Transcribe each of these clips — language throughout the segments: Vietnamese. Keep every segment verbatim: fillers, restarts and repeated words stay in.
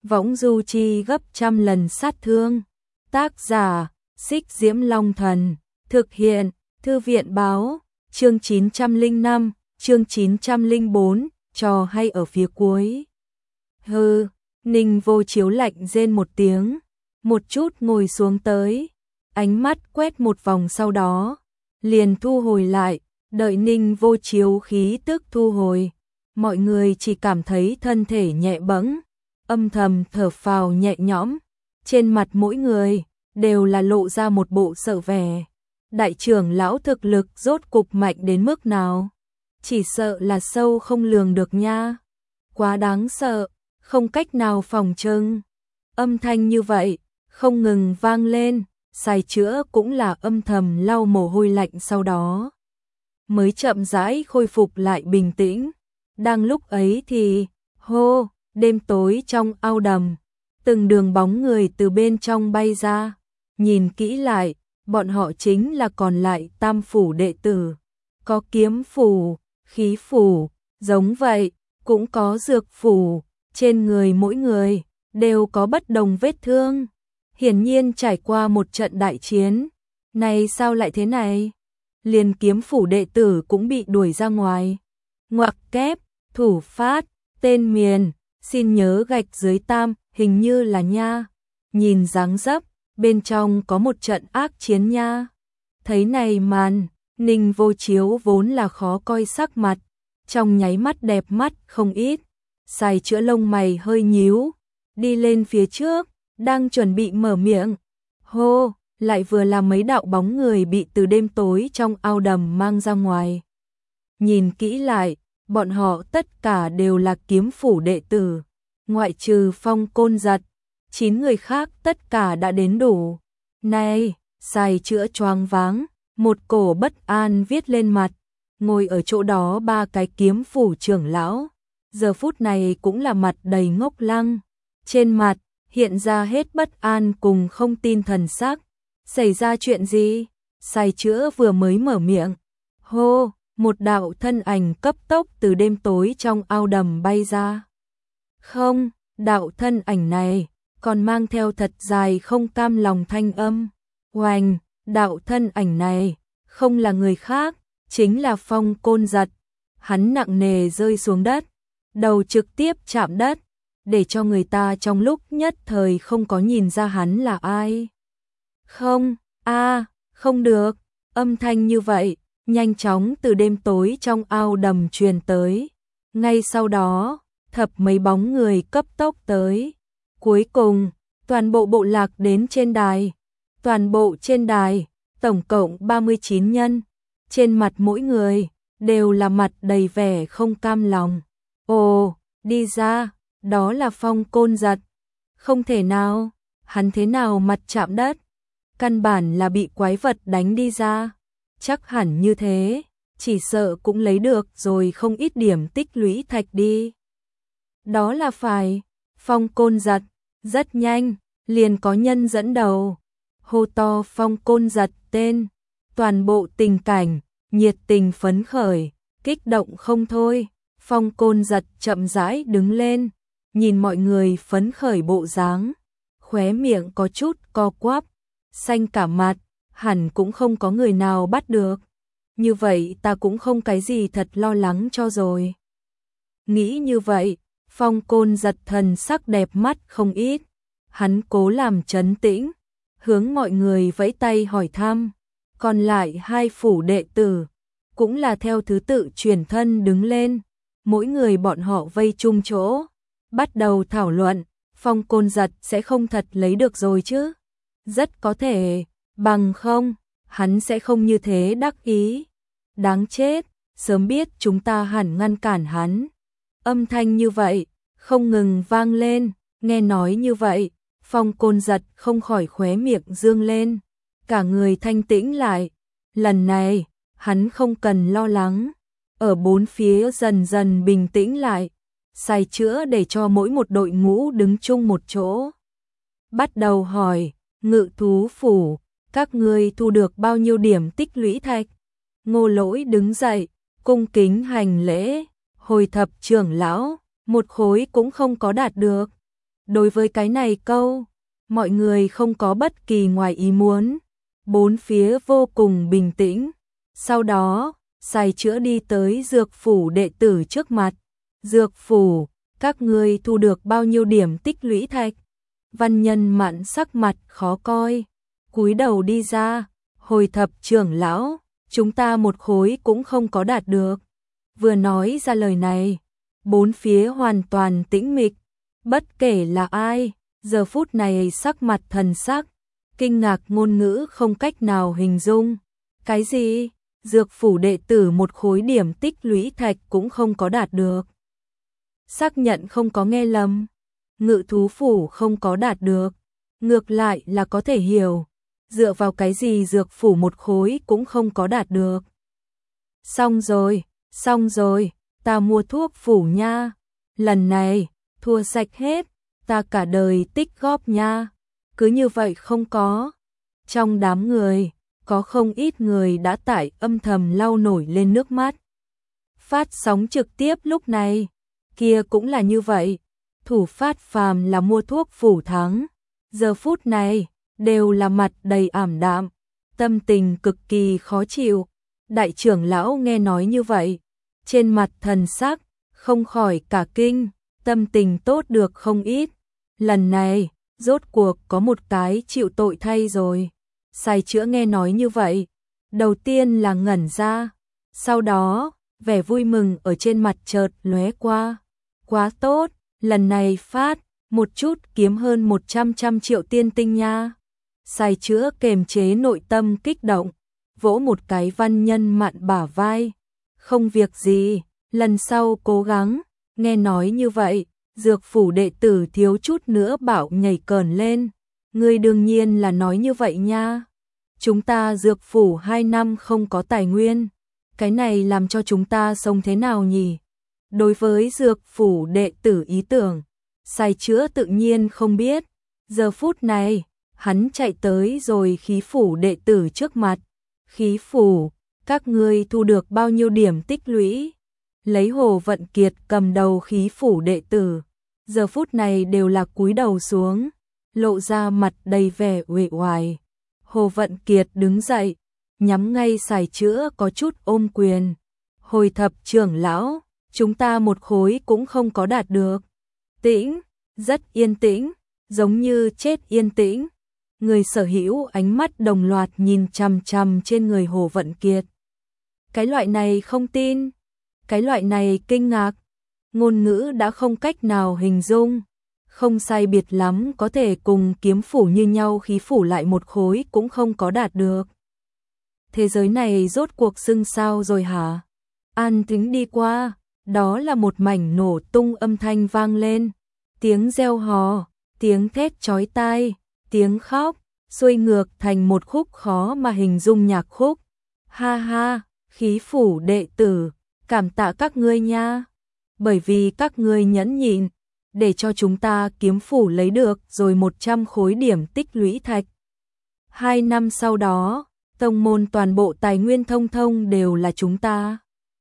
võng du chi gấp trăm lần sát thương. Tác giả, Xích Diễm Long Thần, thực hiện, Thư viện báo, chương chín trăm lẻ năm, chương chín trăm lẻ bốn, trò hay ở phía cuối. Hừ, Ninh Vô Chiếu lạnh rên một tiếng, một chút ngồi xuống tới, ánh mắt quét một vòng sau đó, liền thu hồi lại, đợi Ninh Vô Chiếu khí tức thu hồi, mọi người chỉ cảm thấy thân thể nhẹ bẫng, âm thầm thở phào nhẹ nhõm, trên mặt mỗi người đều là lộ ra một bộ sợ vẻ. Đại trưởng lão thực lực rốt cục mạnh đến mức nào? Chỉ sợ là sâu không lường được nha. Quá đáng sợ, không cách nào phòng trừng. Âm thanh như vậy, không ngừng vang lên, Sai Chữa cũng là âm thầm lau mồ hôi lạnh sau đó. Mới chậm rãi khôi phục lại bình tĩnh. Đang lúc ấy thì, hô, đêm tối trong ao đầm, từng đường bóng người từ bên trong bay ra. Nhìn kỹ lại, bọn họ chính là còn lại tam phủ đệ tử. Có kiếm phủ, khí phủ, giống vậy, cũng có dược phủ, trên người mỗi người đều có bất đồng vết thương. Hiển nhiên trải qua một trận đại chiến. Này sao lại thế này? Liền kiếm phủ đệ tử cũng bị đuổi ra ngoài. Ngoặc kép, thủ phát, tên miền, xin nhớ gạch dưới tam, hình như là nha. Nhìn dáng dấp, bên trong có một trận ác chiến nha. Thấy này màn, Ninh Vô Chiếu vốn là khó coi sắc mặt, trong nháy mắt đẹp mắt không ít. Sai Chữa lông mày hơi nhíu, đi lên phía trước, đang chuẩn bị mở miệng. Hô, lại vừa là mấy đạo bóng người bị từ đêm tối trong ao đầm mang ra ngoài. Nhìn kỹ lại, bọn họ tất cả đều là kiếm phủ đệ tử, ngoại trừ Phong Côn Giật, chín người khác tất cả đã đến đủ. Này, Sai Chữa choáng váng, một cổ bất an viết lên mặt, ngồi ở chỗ đó ba cái kiếm phủ trưởng lão, giờ phút này cũng là mặt đầy ngốc lăng, trên mặt hiện ra hết bất an cùng không tin thần sắc. Xảy ra chuyện gì? Sai Chữa vừa mới mở miệng, hô, một đạo thân ảnh cấp tốc từ đêm tối trong ao đầm bay ra. Không, đạo thân ảnh này còn mang theo thật dài không cam lòng thanh âm. Oành, đạo thân ảnh này không là người khác, chính là Phong Côn Giật. Hắn nặng nề rơi xuống đất, đầu trực tiếp chạm đất, để cho người ta trong lúc nhất thời không có nhìn ra hắn là ai. Không, a, không được, âm thanh như vậy, nhanh chóng từ đêm tối trong ao đầm truyền tới. Ngay sau đó, thập mấy bóng người cấp tốc tới. Cuối cùng, toàn bộ bộ lạc đến trên đài. Toàn bộ trên đài, tổng cộng ba mươi chín nhân. Trên mặt mỗi người, đều là mặt đầy vẻ không cam lòng. Ồ, đi ra, đó là Phong Côn Giật. Không thể nào, hắn thế nào mặt chạm đất? Căn bản là bị quái vật đánh đi ra. Chắc hẳn như thế, chỉ sợ cũng lấy được rồi không ít điểm tích lũy thạch đi. Đó là phải, Phong Côn Giật, rất nhanh, liền có nhân dẫn đầu. Hô to Phong Côn Giật tên, toàn bộ tình cảnh, nhiệt tình phấn khởi, kích động không thôi. Phong Côn Giật chậm rãi đứng lên, nhìn mọi người phấn khởi bộ dáng, khóe miệng có chút co quắp, xanh cả mặt, hẳn cũng không có người nào bắt được. Như vậy ta cũng không cái gì thật lo lắng cho rồi. Nghĩ như vậy, Phong Côn Giật thần sắc đẹp mắt không ít. Hắn cố làm trấn tĩnh, hướng mọi người vẫy tay hỏi thăm. Còn lại hai phủ đệ tử, cũng là theo thứ tự chuyển thân đứng lên. Mỗi người bọn họ vây chung chỗ, bắt đầu thảo luận. Phong Côn Giật sẽ không thật lấy được rồi chứ? Rất có thể, bằng không, hắn sẽ không như thế đắc ý. Đáng chết, sớm biết chúng ta hẳn ngăn cản hắn. Âm thanh như vậy, không ngừng vang lên, nghe nói như vậy, Phong Côn Giật không khỏi khóe miệng dương lên, cả người thanh tĩnh lại. Lần này, hắn không cần lo lắng, ở bốn phía dần dần bình tĩnh lại, Sai Chữa để cho mỗi một đội ngũ đứng chung một chỗ. Bắt đầu hỏi, Ngự Thú Phủ, các ngươi thu được bao nhiêu điểm tích lũy thạch? Ngô Lỗi đứng dậy, cung kính hành lễ, hồi thập trưởng lão, một khối cũng không có đạt được. Đối với cái này câu, mọi người không có bất kỳ ngoài ý muốn, bốn phía vô cùng bình tĩnh. Sau đó, Sài Chữa đi tới dược phủ đệ tử trước mặt. Dược phủ, các ngươi thu được bao nhiêu điểm tích lũy thạch? Văn Nhân Mạn sắc mặt khó coi, cúi đầu đi ra, hồi thập trưởng lão, chúng ta một khối cũng không có đạt được. Vừa nói ra lời này, bốn phía hoàn toàn tĩnh mịch, bất kể là ai, giờ phút này sắc mặt thần sắc, kinh ngạc ngôn ngữ không cách nào hình dung. Cái gì? Dược phủ đệ tử một khối điểm tích lũy thạch cũng không có đạt được. Xác nhận không có nghe lầm. Ngự thú phủ không có đạt được. Ngược lại là có thể hiểu. Dựa vào cái gì dược phủ một khối cũng không có đạt được. Xong rồi, xong rồi, ta mua thuốc phủ nha. Lần này, thua sạch hết, ta cả đời tích góp nha. Cứ như vậy không có. Trong đám người, có không ít người đã tải âm thầm lau nổi lên nước mắt. Phát sóng trực tiếp lúc này, kia cũng là như vậy. Thủ phát phàm là mua thuốc phủ thắng. Giờ phút này, đều là mặt đầy ảm đạm, tâm tình cực kỳ khó chịu. Đại trưởng lão nghe nói như vậy, trên mặt thần sắc, không khỏi cả kinh, tâm tình tốt được không ít. Lần này, rốt cuộc có một cái chịu tội thay rồi. Sài Chữa nghe nói như vậy, đầu tiên là ngẩn ra, sau đó, vẻ vui mừng ở trên mặt chợt lóe qua. Quá tốt, lần này phát, một chút kiếm hơn một trăm trăm triệu tiên tinh nha. Sài Chữa kềm chế nội tâm kích động, vỗ một cái Văn Nhân Mạn bả vai. Không việc gì, lần sau cố gắng. Nghe nói như vậy, dược phủ đệ tử thiếu chút nữa bảo nhảy cờn lên. Ngươi đương nhiên là nói như vậy nha. Chúng ta dược phủ hai năm không có tài nguyên. Cái này làm cho chúng ta sống thế nào nhỉ? Đối với dược phủ đệ tử ý tưởng, Sài Chữa tự nhiên không biết. Giờ phút này, hắn chạy tới rồi khí phủ đệ tử trước mặt. Khí phủ, các ngươi thu được bao nhiêu điểm tích lũy? Lấy Hồ Vận Kiệt cầm đầu khí phủ đệ tử. Giờ phút này đều là cúi đầu xuống, lộ ra mặt đầy vẻ uể oải. Hồ Vận Kiệt đứng dậy, nhắm ngay Sài Chữa có chút ôm quyền. Hồi thập trưởng lão, chúng ta một khối cũng không có đạt được. Tĩnh, rất yên tĩnh, giống như chết yên tĩnh. Người sở hữu ánh mắt đồng loạt nhìn chằm chằm trên người Hồ Vận Kiệt. Cái loại này không tin, cái loại này kinh ngạc, ngôn ngữ đã không cách nào hình dung. Không sai biệt lắm có thể cùng kiếm phủ như nhau, khí phủ lại một khối cũng không có đạt được. Thế giới này rốt cuộc xưng sao rồi hả? An tính đi qua, đó là một mảnh nổ tung âm thanh vang lên. Tiếng reo hò, tiếng thét chói tai, tiếng khóc, xuôi ngược thành một khúc khó mà hình dung nhạc khúc. Ha ha, khí phủ đệ tử, cảm tạ các ngươi nha. Bởi vì các ngươi nhẫn nhịn, để cho chúng ta kiếm phủ lấy được rồi một trăm khối điểm tích lũy thạch. Hai năm sau đó, tông môn toàn bộ tài nguyên thông thông đều là chúng ta.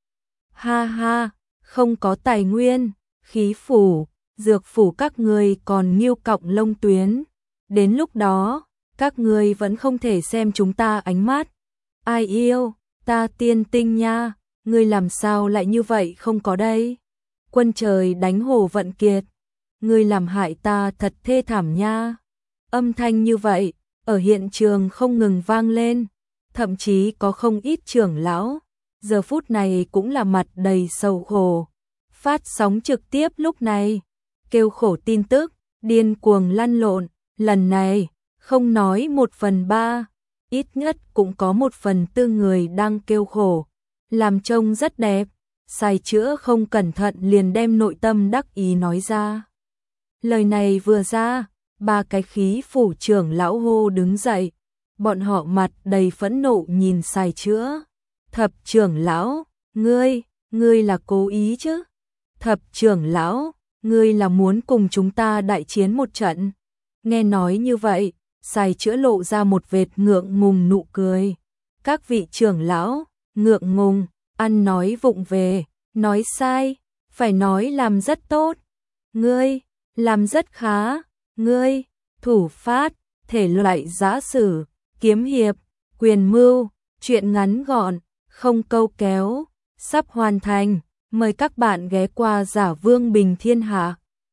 Ha ha, không có tài nguyên, khí phủ, dược phủ các ngươi còn nghiêu cọng lông tuyến. Đến lúc đó, các ngươi vẫn không thể xem chúng ta ánh mắt. Ai yêu, ta tiên tinh nha, ngươi làm sao lại như vậy không có đây? Quân trời đánh Hồ Vận Kiệt, ngươi làm hại ta thật thê thảm nha. Âm thanh như vậy, ở hiện trường không ngừng vang lên, thậm chí có không ít trưởng lão, giờ phút này cũng là mặt đầy sầu khổ. Phát sóng trực tiếp lúc này, kêu khổ tin tức, điên cuồng lăn lộn, lần này, không nói một phần ba, ít nhất cũng có một phần tư người đang kêu khổ, làm trông rất đẹp. Sài Chữa không cẩn thận liền đem nội tâm đắc ý nói ra. Lời này vừa ra, ba cái khí phủ trưởng lão hô đứng dậy, bọn họ mặt đầy phẫn nộ nhìn Sài Chữa. Thập trưởng lão, ngươi, ngươi là cố ý chứ? Thập trưởng lão, ngươi là muốn cùng chúng ta đại chiến một trận? Nghe nói như vậy, Sài Chữa lộ ra một vệt ngượng ngùng nụ cười. Các vị trưởng lão, ngượng ngùng, ăn nói vụng về, nói sai, phải nói làm rất tốt. Ngươi, làm rất khá, ngươi, thủ phát, thể loại giã sử, kiếm hiệp, quyền mưu, truyện ngắn gọn, không câu kéo, sắp hoàn thành, mời các bạn ghé qua Giả Vương Bình Thiên Hạ.